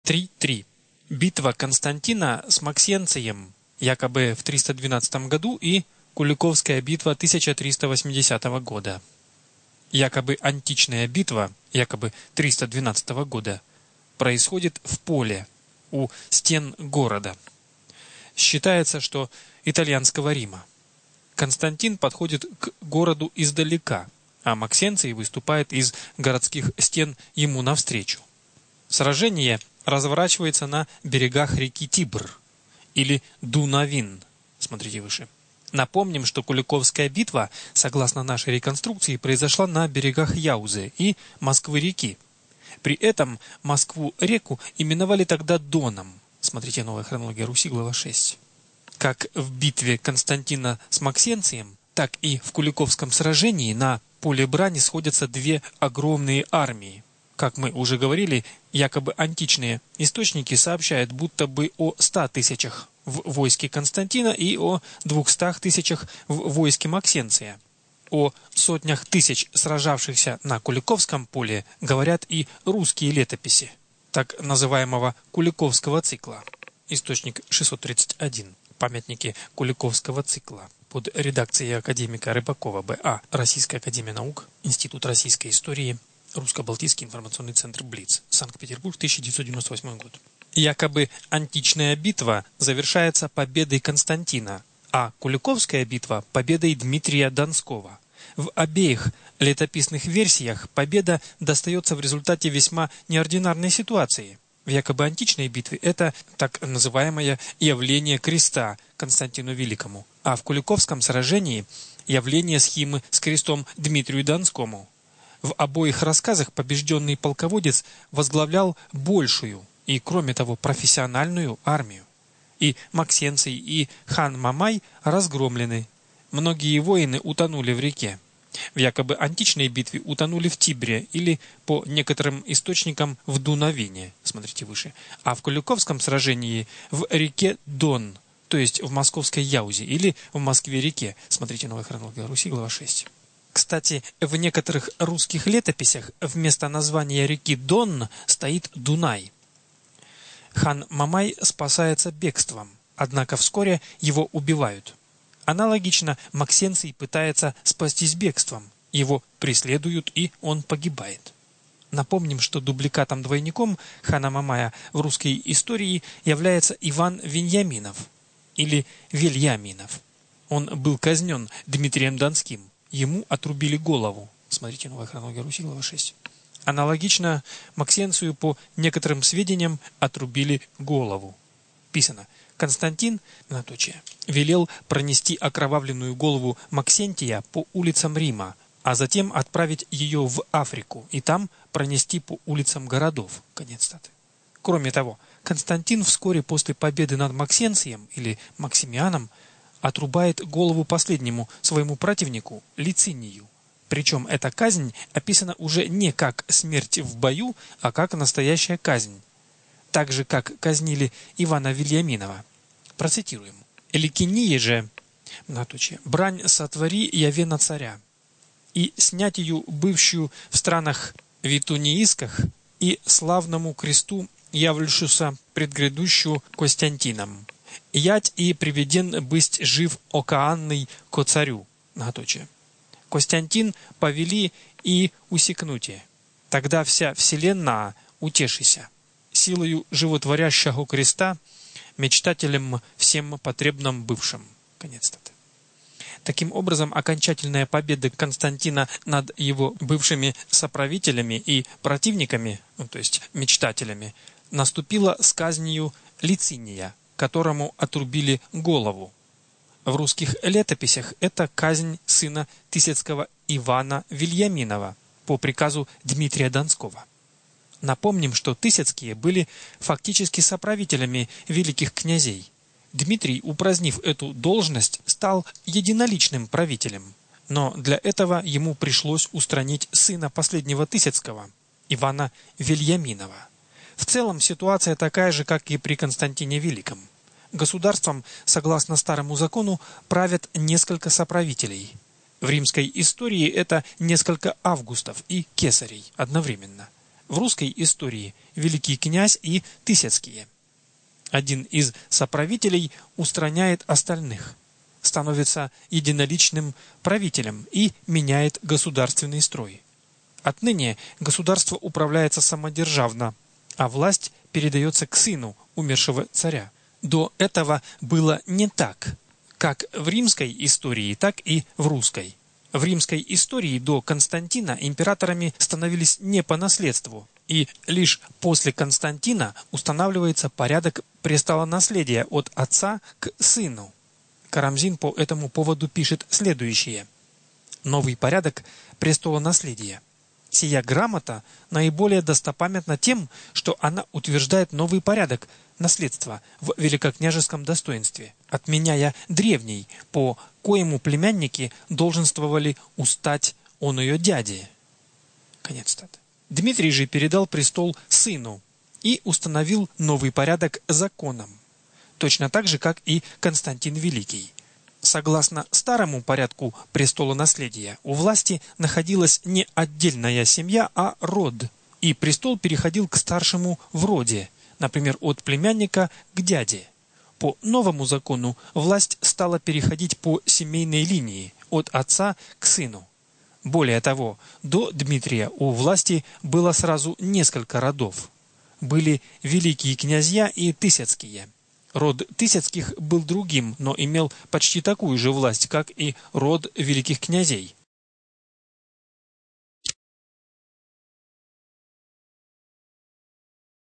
3.3. Битва Константина с Максенцием, якобы в 312 году, и Куликовская битва 1380 года. Якобы античная битва, якобы 312 года, происходит в поле, у стен города. Считается, что итальянского Рима. Константин подходит к городу издалека, а Максенций выступает из городских стен ему навстречу. Сражение разворачивается на берегах реки Тибр, или Дунавин, смотрите выше. Напомним, что Куликовская битва, согласно нашей реконструкции, произошла на берегах Яузы и Москвы-реки. При этом Москву-реку именовали тогда Доном. Смотрите «Новая хронология Руси», глава 6. Как в битве Константина с Максенцием, так и в Куликовском сражении на поле брани сходятся две огромные армии. Как мы уже говорили, якобы античные источники сообщают будто бы о 100 тысячах в войске Константина и о 200 тысячах в войске Максенция. О сотнях тысяч сражавшихся на Куликовском поле говорят и русские летописи так называемого Куликовского цикла. Источник 631. Памятники Куликовского цикла. Под редакцией академика Рыбакова Б.А. Российская академия наук, Институт российской истории, Русско-Балтийский информационный центр БЛИЦ, Санкт-Петербург, 1998 год. Якобы античная битва завершается победой Константина, а Куликовская битва – победой Дмитрия Донского. В обеих летописных версиях победа достается в результате весьма неординарной ситуации. В якобы античной битве это так называемое явление креста Константину Великому, а в Куликовском сражении – явление схимы с крестом Дмитрию Донскому. В обоих рассказах побежденный полководец возглавлял большую и, кроме того, профессиональную армию. И Максенций, и хан Мамай разгромлены. Многие воины утонули в реке. В якобы античной битве утонули в Тибре или, по некоторым источникам, в Дунавине, смотрите выше. А в Куликовском сражении в реке Дон, то есть в московской Яузе или в Москве-реке, смотрите «Новая хронология Руси», глава 6. Кстати, в некоторых русских летописях вместо названия реки Дон стоит Дунай. Хан Мамай спасается бегством, однако вскоре его убивают. Аналогично Максенций пытается спастись бегством, его преследуют и он погибает. Напомним, что дубликатом-двойником хана Мамая в русской истории является Иван Веньяминов или Вельяминов. Он был казнен Дмитрием Донским. Ему отрубили голову. Смотрите «Новая хронология Руси», глава 6. Аналогично Максенцию, по некоторым сведениям, отрубили голову. Писано: Константин, велел пронести окровавленную голову Максентия по улицам Рима, а затем отправить ее в Африку и там пронести по улицам городов. Конец цитаты. Кроме того, Константин вскоре после победы над Максенцием или Максимианом отрубает голову последнему своему противнику Лицинию. Причем эта казнь описана уже не как смерть в бою, а как настоящая казнь. Так же, как казнили Ивана Вельяминова. Процитируем. «Ликинии же, брань сотвори яве на царя, и снятию бывшую в странах витуниисках и славному кресту явлюшуся предгрядущую Костянтином. Ять и приведен бысть жив окаанный ко царю». Костянтин повели и усекнуте. Тогда вся вселенная утешися. Силою животворящего креста, мечтателем всем потребным бывшим. Конец цитаты. Таким образом, окончательная победа Константина над его бывшими соправителями и противниками, то есть мечтателями, наступила с казнью Лициния, которому отрубили голову. В русских летописях это казнь сына Тысяцкого Ивана Вельяминова по приказу Дмитрия Донского. Напомним, что Тысяцкие были фактически соправителями великих князей. Дмитрий, упразднив эту должность, стал единоличным правителем. Но для этого ему пришлось устранить сына последнего Тысяцкого, Ивана Вельяминова. В целом ситуация такая же, как и при Константине Великом. Государством, согласно старому закону, правят несколько соправителей. В римской истории это несколько Августов и Кесарей одновременно. В русской истории великий князь и Тысяцкие. Один из соправителей устраняет остальных, становится единоличным правителем и меняет государственный строй. Отныне государство управляется самодержавно, а власть передается к сыну умершего царя. До этого было не так, как в римской истории, так и в русской. В римской истории до Константина императорами становились не по наследству, и лишь после Константина устанавливается порядок престолонаследия от отца к сыну. Карамзин по этому поводу пишет следующее. Новый порядок престолонаследия. Сия грамота наиболее достопамятна тем, что она утверждает новый порядок наследства в великокняжеском достоинстве, отменяя древний, по коему племянники долженствовали устать он ее дяде. Конец цитаты. Дмитрий же передал престол сыну и установил новый порядок законом, точно так же, как и Константин Великий. Согласно старому порядку престолонаследия, у власти находилась не отдельная семья, а род, и престол переходил к старшему в роде, например, от племянника к дяде. По новому закону власть стала переходить по семейной линии, от отца к сыну. Более того, до Дмитрия у власти было сразу несколько родов. Были великие князья и Тысяцкие. Род Тысяцких был другим, но имел почти такую же власть, как и род великих князей.